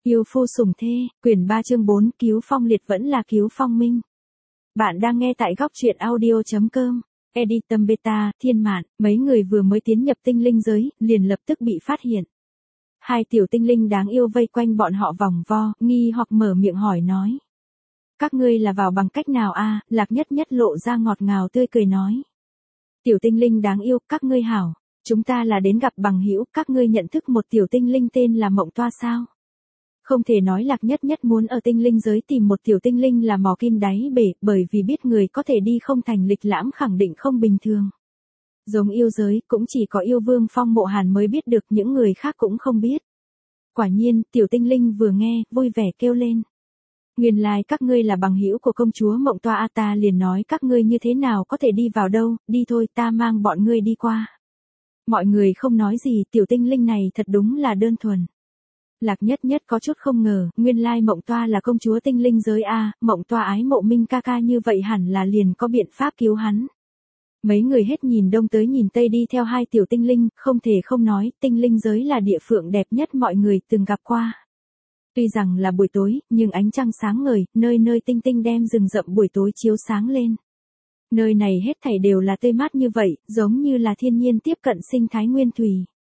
Yêu phu sủng thê, quyển 3 chương 4, cứu phong liệt vẫn là cứu phong minh. Bạn đang nghe tại góc truyện audio.com. Editum Beta, Thiên Mạn, mấy người vừa mới tiến nhập tinh linh giới, liền lập tức bị phát hiện. Hai tiểu tinh linh đáng yêu vây quanh bọn họ vòng vo, nghi hoặc mở miệng hỏi nói. Các ngươi là vào bằng cách nào a? Lạc Nhất Nhất lộ ra ngọt ngào tươi cười nói. Tiểu tinh linh đáng yêu, các ngươi hảo, chúng ta là đến gặp bằng hữu, các ngươi nhận thức một tiểu tinh linh tên là Mộng Toa sao? Không thể nói Lạc Nhất Nhất muốn ở tinh linh giới tìm một tiểu tinh linh là mò kim đáy bể, bởi vì biết người có thể đi không thành lịch lãm khẳng định không bình thường. Giống yêu giới, cũng chỉ có yêu vương Phong Mộ Hàn mới biết được, những người khác cũng không biết. Quả nhiên, tiểu tinh linh vừa nghe, vui vẻ kêu lên. Nguyên lai các ngươi là bằng hữu của công chúa Mộng Toa a, ta liền nói các ngươi như thế nào có thể đi vào đâu, đi thôi ta mang bọn ngươi đi qua. Mọi người không nói gì, tiểu tinh linh này thật đúng là đơn thuần. Lạc Nhất Nhất có chút không ngờ, nguyên lai Mộng Toa là công chúa tinh linh giới a, Mộng Toa ái mộ Minh ca ca như vậy hẳn là liền có biện pháp cứu hắn. Mấy người hết nhìn đông tới nhìn tây đi theo hai tiểu tinh linh, không thể không nói, tinh linh giới là địa phương đẹp nhất mọi người từng gặp qua. Tuy rằng là buổi tối, nhưng ánh trăng sáng ngời, nơi nơi tinh tinh đem rừng rậm buổi tối chiếu sáng lên. Nơi này hết thảy đều là tươi mát như vậy, giống như là thiên nhiên tiếp cận sinh thái nguyên thủy.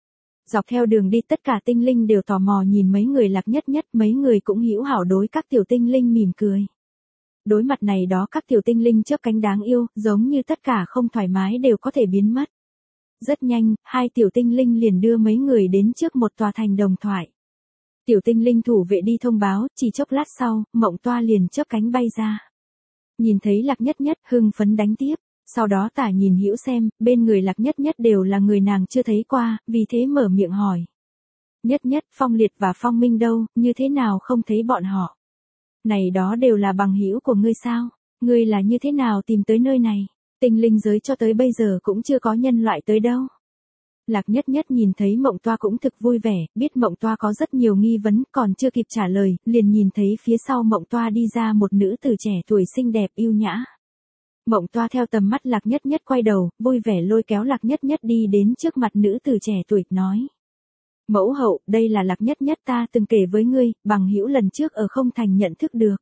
Dọc theo đường đi tất cả tinh linh đều tò mò nhìn mấy người Lạc Nhất Nhất, mấy người cũng hữu hảo đối các tiểu tinh linh mỉm cười. Đối mặt này đó các tiểu tinh linh chớp cánh đáng yêu, giống như tất cả không thoải mái đều có thể biến mất. Rất nhanh, hai tiểu tinh linh liền đưa mấy người đến trước một tòa thành đồng thoại. Tiểu tinh linh thủ vệ đi thông báo, chỉ chốc lát sau, Mộng Toa liền chớp cánh bay ra. Nhìn thấy Lạc Nhất Nhất, hưng phấn đánh tiếp. Sau đó tả nhìn hữu xem, bên người Lạc Nhất Nhất đều là người nàng chưa thấy qua, vì thế mở miệng hỏi. Nhất Nhất, Phong Liệt và Phong Minh đâu, như thế nào không thấy bọn họ? Này đó đều là bằng hữu của ngươi sao? Ngươi là như thế nào tìm tới nơi này? Tinh linh giới cho tới bây giờ cũng chưa có nhân loại tới đâu. Lạc Nhất Nhất nhìn thấy Mộng Toa cũng thực vui vẻ, biết Mộng Toa có rất nhiều nghi vấn, còn chưa kịp trả lời, liền nhìn thấy phía sau Mộng Toa đi ra một nữ tử trẻ tuổi xinh đẹp yêu nhã. Mộng Toa theo tầm mắt Lạc Nhất Nhất quay đầu, vui vẻ lôi kéo Lạc Nhất Nhất đi đến trước mặt nữ tử trẻ tuổi, nói. Mẫu hậu, đây là Lạc Nhất Nhất ta từng kể với ngươi, bằng hữu lần trước ở không thành nhận thức được.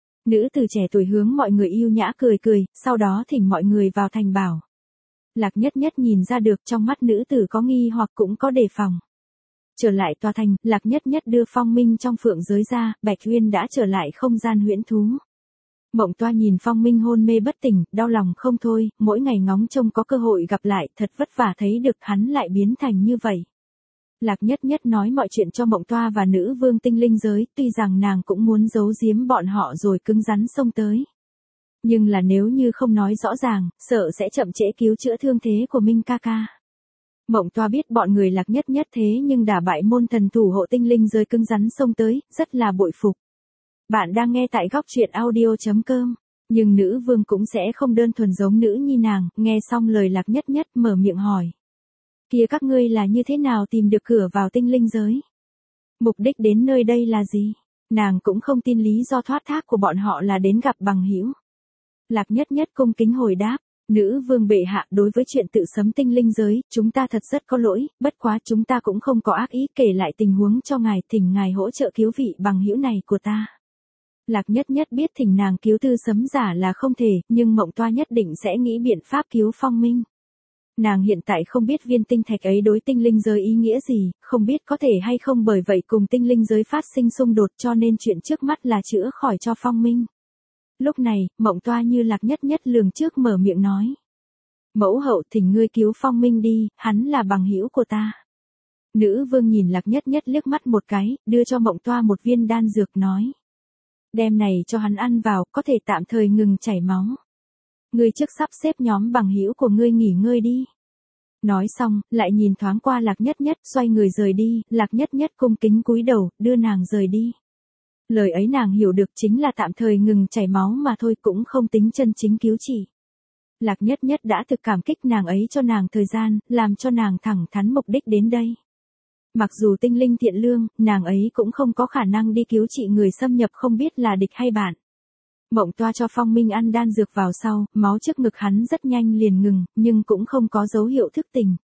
Nữ tử trẻ tuổi hướng mọi người yêu nhã cười cười, sau đó thỉnh mọi người vào thành bảo. Lạc Nhất Nhất nhìn ra được trong mắt nữ tử có nghi hoặc cũng có đề phòng. Trở lại tòa thành, Lạc Nhất Nhất đưa Phong Minh trong phượng giới ra, Bạch Uyên đã trở lại không gian huyễn thú. Mộng Toa nhìn Phong Minh hôn mê bất tỉnh, đau lòng không thôi, mỗi ngày ngóng trông có cơ hội gặp lại, thật vất vả thấy được hắn lại biến thành như vậy. Lạc Nhất Nhất nói mọi chuyện cho Mộng Toa và nữ vương tinh linh giới, tuy rằng nàng cũng muốn giấu giếm bọn họ rồi cứng rắn xông tới. Nhưng là nếu như không nói rõ ràng, sợ sẽ chậm trễ cứu chữa thương thế của Minh ca ca. Mộng Toa biết bọn người Lạc Nhất Nhất thế nhưng đả bại môn thần thủ hộ tinh linh giới cứng rắn xông tới, rất là bội phục. Bạn đang nghe tại góc truyện audio.com. Nhưng nữ vương cũng sẽ không đơn thuần giống nữ nhi nàng, nghe xong lời Lạc Nhất Nhất mở miệng hỏi. Kia các ngươi là như thế nào tìm được cửa vào tinh linh giới? Mục đích đến nơi đây là gì? Nàng cũng không tin lý do thoát thác của bọn họ là đến gặp bằng hữu. Lạc Nhất Nhất cung kính hồi đáp. Nữ vương bệ hạ, đối với chuyện tự sấm tinh linh giới, chúng ta thật rất có lỗi, bất quá chúng ta cũng không có ác ý, kể lại tình huống cho ngài, thỉnh ngài hỗ trợ cứu vị bằng hữu này của ta. Lạc Nhất Nhất biết thỉnh nàng cứu tư sấm giả là không thể, nhưng Mộng Toa nhất định sẽ nghĩ biện pháp cứu Phong Minh. Nàng hiện tại không biết viên tinh thạch ấy đối tinh linh giới ý nghĩa gì, không biết có thể hay không bởi vậy cùng tinh linh giới phát sinh xung đột, cho nên chuyện trước mắt là chữa khỏi cho Phong Minh. Lúc này, Mộng Toa như Lạc Nhất Nhất lường trước mở miệng nói. Mẫu hậu, thỉnh ngươi cứu Phong Minh đi, hắn là bằng hữu của ta. Nữ vương nhìn Lạc Nhất Nhất liếc mắt một cái, đưa cho Mộng Toa một viên đan dược nói. Đem này cho hắn ăn vào, có thể tạm thời ngừng chảy máu. Ngươi trước sắp xếp nhóm bằng hữu của ngươi nghỉ ngơi đi. Nói xong, lại nhìn thoáng qua Lạc Nhất Nhất, xoay người rời đi, Lạc Nhất Nhất cung kính cúi đầu, đưa nàng rời đi. Lời ấy nàng hiểu được chính là tạm thời ngừng chảy máu mà thôi, cũng không tính chân chính cứu trị. Lạc Nhất Nhất đã thực cảm kích nàng ấy cho nàng thời gian, làm cho nàng thẳng thắn mục đích đến đây. Mặc dù tinh linh thiện lương, nàng ấy cũng không có khả năng đi cứu trị người xâm nhập không biết là địch hay bạn. Mộng Toa cho Phong Minh ăn đan dược vào sau, máu trước ngực hắn rất nhanh liền ngừng, nhưng cũng không có dấu hiệu thức tỉnh.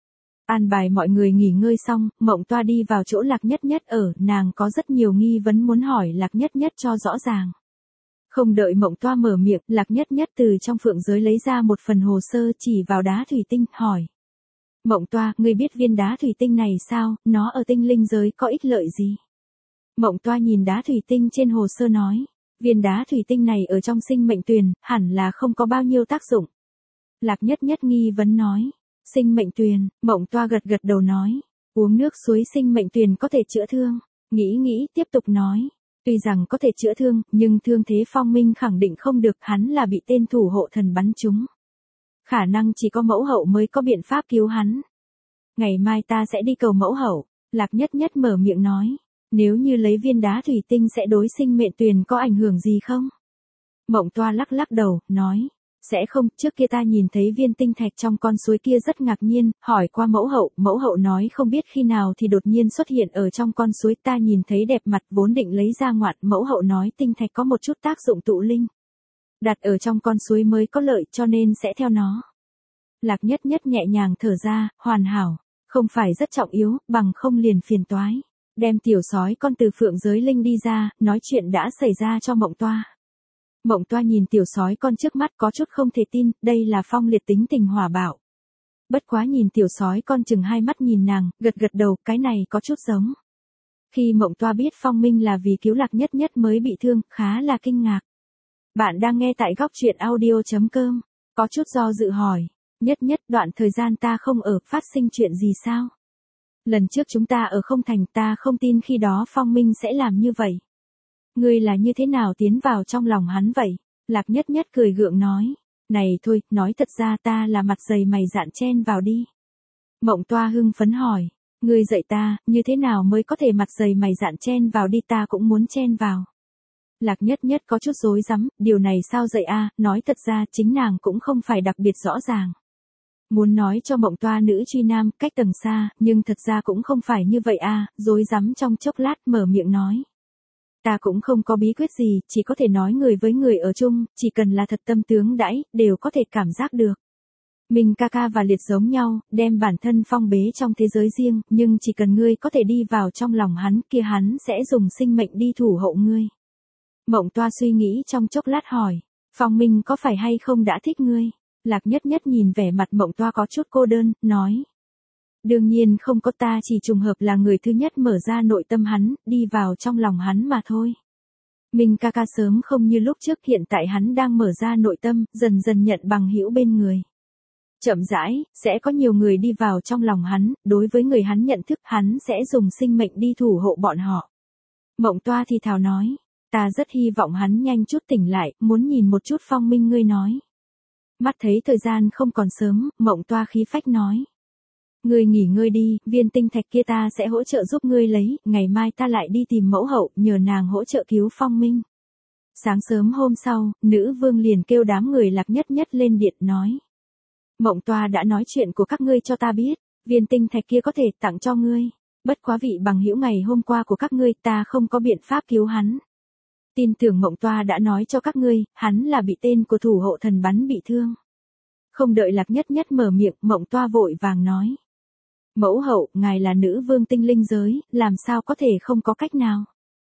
An bài mọi người nghỉ ngơi xong, Mộng Toa đi vào chỗ Lạc Nhất Nhất ở, nàng có rất nhiều nghi vấn muốn hỏi Lạc Nhất Nhất cho rõ ràng. Không đợi Mộng Toa mở miệng, Lạc Nhất Nhất từ trong phượng giới lấy ra một phần hồ sơ chỉ vào đá thủy tinh, hỏi. Mộng Toa, ngươi biết viên đá thủy tinh này sao, nó ở tinh linh giới có ích lợi gì? Mộng Toa nhìn đá thủy tinh trên hồ sơ nói. Viên đá thủy tinh này ở trong sinh mệnh tuyền, hẳn là không có bao nhiêu tác dụng. Lạc Nhất Nhất nghi vấn nói. Sinh mệnh tuyền, Mộng Toa gật gật đầu nói. Uống nước suối sinh mệnh tuyền có thể chữa thương. Nghĩ tiếp tục nói. Tuy rằng có thể chữa thương, nhưng thương thế Phong Minh khẳng định không được, hắn là bị tên thủ hộ thần bắn trúng. Khả năng chỉ có mẫu hậu mới có biện pháp cứu hắn. Ngày mai ta sẽ đi cầu mẫu hậu, Lạc Nhất Nhất mở miệng nói. Nếu như lấy viên đá thủy tinh sẽ đối sinh mệnh tuyền có ảnh hưởng gì không? Mộng Toa lắc lắc đầu, nói. Sẽ không, trước kia ta nhìn thấy viên tinh thạch trong con suối kia rất ngạc nhiên, hỏi qua mẫu hậu nói không biết khi nào thì đột nhiên xuất hiện ở trong con suối, ta nhìn thấy đẹp mặt vốn định lấy ra ngoạn, mẫu hậu nói tinh thạch có một chút tác dụng tụ linh. Đặt ở trong con suối mới có lợi cho nên sẽ theo nó. Lạc Nhất Nhất nhẹ nhàng thở ra, hoàn hảo, không phải rất trọng yếu, bằng không liền phiền toái. Đem tiểu sói con từ phượng giới linh đi ra, nói chuyện đã xảy ra cho Mộng Toa. Mộng Toa nhìn tiểu sói con trước mắt có chút không thể tin, đây là Phong Liệt tính tình hỏa bạo. Bất quá nhìn tiểu sói con chừng hai mắt nhìn nàng, gật gật đầu, cái này có chút giống. Khi Mộng Toa biết Phong Minh là vì cứu Lạc Nhất Nhất mới bị thương, khá là kinh ngạc. Bạn đang nghe tại góc truyện audio.com, có chút do dự hỏi, Nhất Nhất đoạn thời gian ta không ở, phát sinh chuyện gì sao? Lần trước chúng ta ở không thành, ta không tin khi đó Phong Minh sẽ làm như vậy. Ngươi là như thế nào tiến vào trong lòng hắn vậy? Lạc Nhất Nhất cười gượng nói. Này thôi, nói thật ra ta là mặt dày mày dạn chen vào đi. Mộng Toa hưng phấn hỏi. Ngươi dạy ta, như thế nào mới có thể mặt dày mày dạn chen vào đi, ta cũng muốn chen vào. Lạc Nhất Nhất có chút rối rắm, điều này sao dạy a? Nói thật ra chính nàng cũng không phải đặc biệt rõ ràng. Muốn nói cho Mộng Toa nữ truy nam cách tầng xa, nhưng thật ra cũng không phải như vậy a, rối rắm trong chốc lát mở miệng nói. Ta cũng không có bí quyết gì, chỉ có thể nói người với người ở chung, chỉ cần là thật tâm tướng đãi, đều có thể cảm giác được. Mình ca ca và Liệt giống nhau, đem bản thân phong bế trong thế giới riêng, nhưng chỉ cần ngươi có thể đi vào trong lòng hắn, kia hắn sẽ dùng sinh mệnh đi thủ hộ ngươi. Mộng Toa suy nghĩ trong chốc lát hỏi, Phong Minh có phải hay không đã thích ngươi? Lạc Nhất Nhất nhìn vẻ mặt Mộng Toa có chút cô đơn, nói. Đương nhiên không có, ta chỉ trùng hợp là người thứ nhất mở ra nội tâm hắn, đi vào trong lòng hắn mà thôi. Mình ca ca sớm không như lúc trước, hiện tại hắn đang mở ra nội tâm, dần dần nhận bằng hữu bên người. Chậm rãi, sẽ có nhiều người đi vào trong lòng hắn, đối với người hắn nhận thức hắn sẽ dùng sinh mệnh đi thủ hộ bọn họ. Mộng Toa thì thào nói, ta rất hy vọng hắn nhanh chút tỉnh lại, muốn nhìn một chút Phong Minh ngươi nói. Mắt thấy thời gian không còn sớm, Mộng Toa khí phách nói. Ngươi nghỉ ngơi đi, viên tinh thạch kia ta sẽ hỗ trợ giúp ngươi lấy, ngày mai ta lại đi tìm mẫu hậu, nhờ nàng hỗ trợ cứu Phong Minh. Sáng sớm hôm sau, nữ vương liền kêu đám người Lạc Nhất Nhất lên điện nói. Mộng Toa đã nói chuyện của các ngươi cho ta biết, viên tinh thạch kia có thể tặng cho ngươi. Bất quá vị bằng hữu ngày hôm qua của các ngươi, ta không có biện pháp cứu hắn. Tin tưởng Mộng Toa đã nói cho các ngươi, hắn là bị tên của thủ hộ thần bắn bị thương. Không đợi Lạc Nhất Nhất mở miệng, Mộng Toa vội vàng nói. Mẫu hậu, ngài là nữ vương tinh linh giới, làm sao có thể không có cách nào?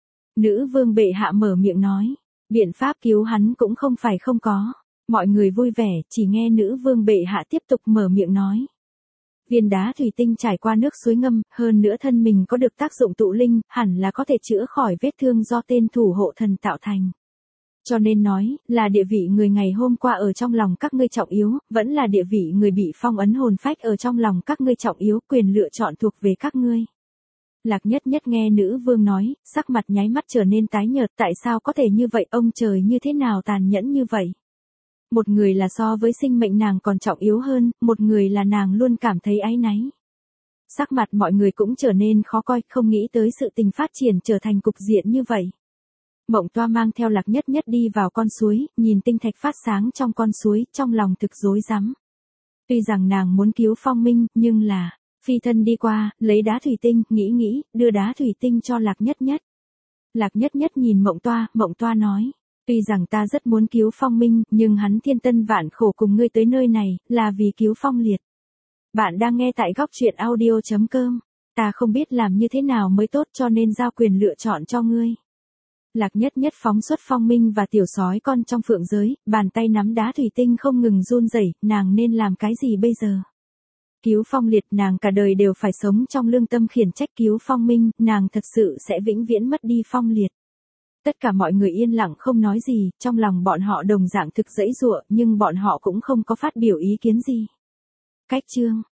Nữ vương bệ hạ mở miệng nói. Biện pháp cứu hắn cũng không phải không có. Mọi người vui vẻ, chỉ nghe nữ vương bệ hạ tiếp tục mở miệng nói. Viên đá thủy tinh trải qua nước suối ngâm, hơn nữa thân mình có được tác dụng tụ linh, hẳn là có thể chữa khỏi vết thương do tên thủ hộ thần tạo thành. Cho nên nói, là địa vị người ngày hôm qua ở trong lòng các ngươi trọng yếu, vẫn là địa vị người bị phong ấn hồn phách ở trong lòng các ngươi trọng yếu, quyền lựa chọn thuộc về các ngươi. Lạc Nhất Nhất nghe nữ vương nói, sắc mặt nháy mắt trở nên tái nhợt, tại sao có thể như vậy, ông trời như thế nào tàn nhẫn như vậy? Một người là so với sinh mệnh nàng còn trọng yếu hơn, một người là nàng luôn cảm thấy áy náy. Sắc mặt mọi người cũng trở nên khó coi, không nghĩ tới sự tình phát triển trở thành cục diện như vậy. Mộng Toa mang theo Lạc Nhất Nhất đi vào con suối, nhìn tinh thạch phát sáng trong con suối, trong lòng thực rối rắm. Tuy rằng nàng muốn cứu Phong Minh, nhưng là, phi thân đi qua, lấy đá thủy tinh, nghĩ, đưa đá thủy tinh cho Lạc Nhất Nhất. Lạc Nhất Nhất nhìn Mộng Toa nói, tuy rằng ta rất muốn cứu Phong Minh, nhưng hắn thiên tân vạn khổ cùng ngươi tới nơi này, là vì cứu Phong Liệt. Bạn đang nghe tại góc truyện audio.com. Ta không biết làm như thế nào mới tốt cho nên giao quyền lựa chọn cho ngươi. Lạc Nhất Nhất phóng xuất phong minh và tiểu sói con trong phượng giới, bàn tay nắm đá thủy tinh không ngừng run rẩy, nàng nên làm cái gì bây giờ? Cứu Phong Liệt, nàng cả đời đều phải sống trong lương tâm khiển trách Cứu Phong Minh, nàng thật sự sẽ vĩnh viễn mất đi Phong Liệt. Tất cả mọi người yên lặng không nói gì, trong lòng bọn họ đồng dạng thực giãy giụa, nhưng bọn họ cũng không có phát biểu ý kiến gì. Cách chương